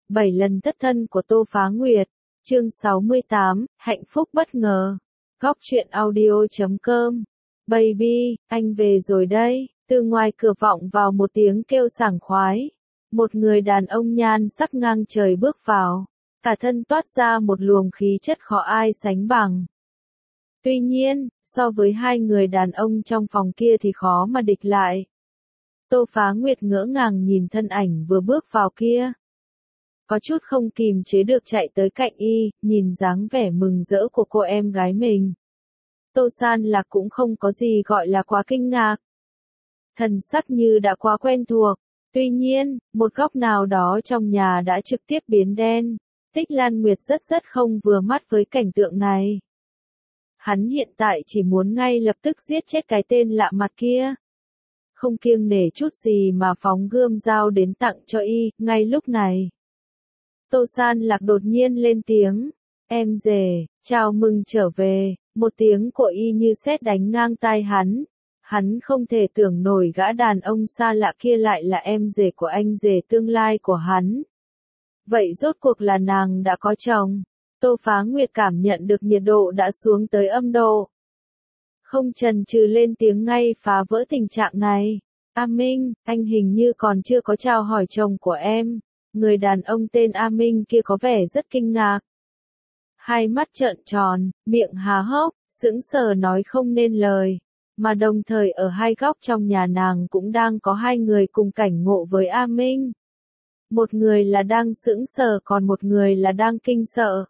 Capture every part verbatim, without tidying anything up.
bảy lần thất thân của Tô Phá Nguyệt, chương sáu mươi tám, hạnh phúc bất ngờ. Góc truyện audio chấm com. Baby, anh về rồi đây. Từ ngoài cửa vọng vào một tiếng kêu sảng khoái. Một người đàn ông nhan sắc ngang trời bước vào. Cả thân toát ra một luồng khí chất khó ai sánh bằng. Tuy nhiên, so với hai người đàn ông trong phòng kia thì khó mà địch lại. Tô Phá Nguyệt ngỡ ngàng nhìn thân ảnh vừa bước vào kia. Có chút không kìm chế được chạy tới cạnh y, nhìn dáng vẻ mừng rỡ của cô em gái mình. Tô San Lạc cũng không có gì gọi là quá kinh ngạc. Thần sắc như đã quá quen thuộc. Tuy nhiên, một góc nào đó trong nhà đã trực tiếp biến đen. Tích Lan Nguyệt rất rất không vừa mắt với cảnh tượng này. Hắn hiện tại chỉ muốn ngay lập tức giết chết cái tên lạ mặt kia. Không kiêng nể chút gì mà phóng gươm dao đến tặng cho y, ngay lúc này. Tô San Lạc đột nhiên lên tiếng, em rể, chào mừng trở về, một tiếng của y như sét đánh ngang tai hắn. Hắn không thể tưởng nổi gã đàn ông xa lạ kia lại là em rể của anh rể tương lai của hắn. Vậy rốt cuộc là nàng đã có chồng. Tô Phá Nguyệt cảm nhận được nhiệt độ đã xuống tới âm độ. Không chần chừ lên tiếng ngay phá vỡ tình trạng này. A Minh, anh hình như còn chưa có chào hỏi chồng của em. Người đàn ông tên A Minh kia có vẻ rất kinh ngạc. Hai mắt trợn tròn, miệng há hốc, sững sờ nói không nên lời. Mà đồng thời ở hai góc trong nhà nàng cũng đang có hai người cùng cảnh ngộ với A Minh. Một người là đang sững sờ còn một người là đang kinh sợ.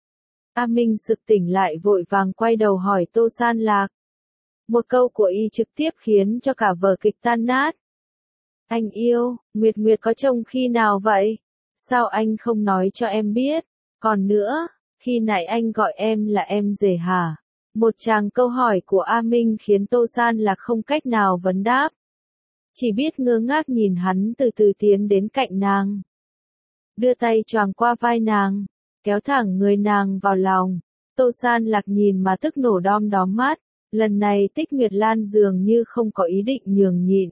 A Minh sực tỉnh lại vội vàng quay đầu hỏi Tô San Lạc. Một câu của y trực tiếp khiến cho cả vở kịch tan nát. Anh yêu, Nguyệt Nguyệt có chồng khi nào vậy? Sao anh không nói cho em biết? Còn nữa, khi nãy anh gọi em là em rể hả? Một tràng câu hỏi của A Minh khiến Tô San Lạc không cách nào vấn đáp. Chỉ biết ngơ ngác nhìn hắn từ từ tiến đến cạnh nàng. Đưa tay choàng qua vai nàng, kéo thẳng người nàng vào lòng. Tô San Lạc nhìn mà tức nổ đom đóm mắt. Lần này Tích Nguyệt Lan dường như không có ý định nhường nhịn.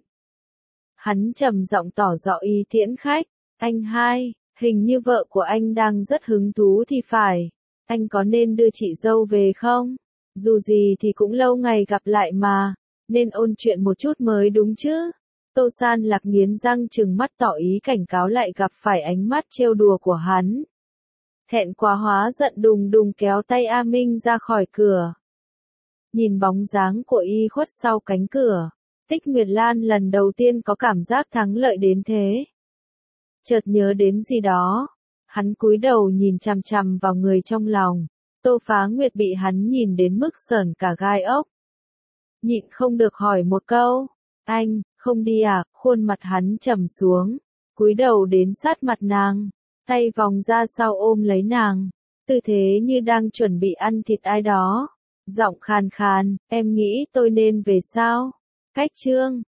Hắn trầm giọng tỏ rõ ý tiễn khách. Anh hai, hình như vợ của anh đang rất hứng thú thì phải. Anh có nên đưa chị dâu về không? Dù gì thì cũng lâu ngày gặp lại mà. Nên ôn chuyện một chút mới đúng chứ. Tô San Lạc nghiến răng trừng mắt tỏ ý cảnh cáo lại gặp phải ánh mắt trêu đùa của hắn. Thẹn quá hóa giận đùng đùng kéo tay A Minh ra khỏi cửa. Nhìn bóng dáng của y khuất sau cánh cửa, Tích Nguyệt Lan lần đầu tiên có cảm giác thắng lợi đến thế. Chợt nhớ đến gì đó, hắn cúi đầu nhìn chằm chằm vào người trong lòng. Tô Phá Nguyệt bị hắn nhìn đến mức sởn cả gai ốc. Nhịn không được hỏi một câu, anh, không đi à? Khuôn mặt hắn trầm xuống, cúi đầu đến sát mặt nàng, tay vòng ra sau ôm lấy nàng, tư thế như đang chuẩn bị ăn thịt ai đó. Giọng khàn khàn, em nghĩ tôi nên về sao? Cách chương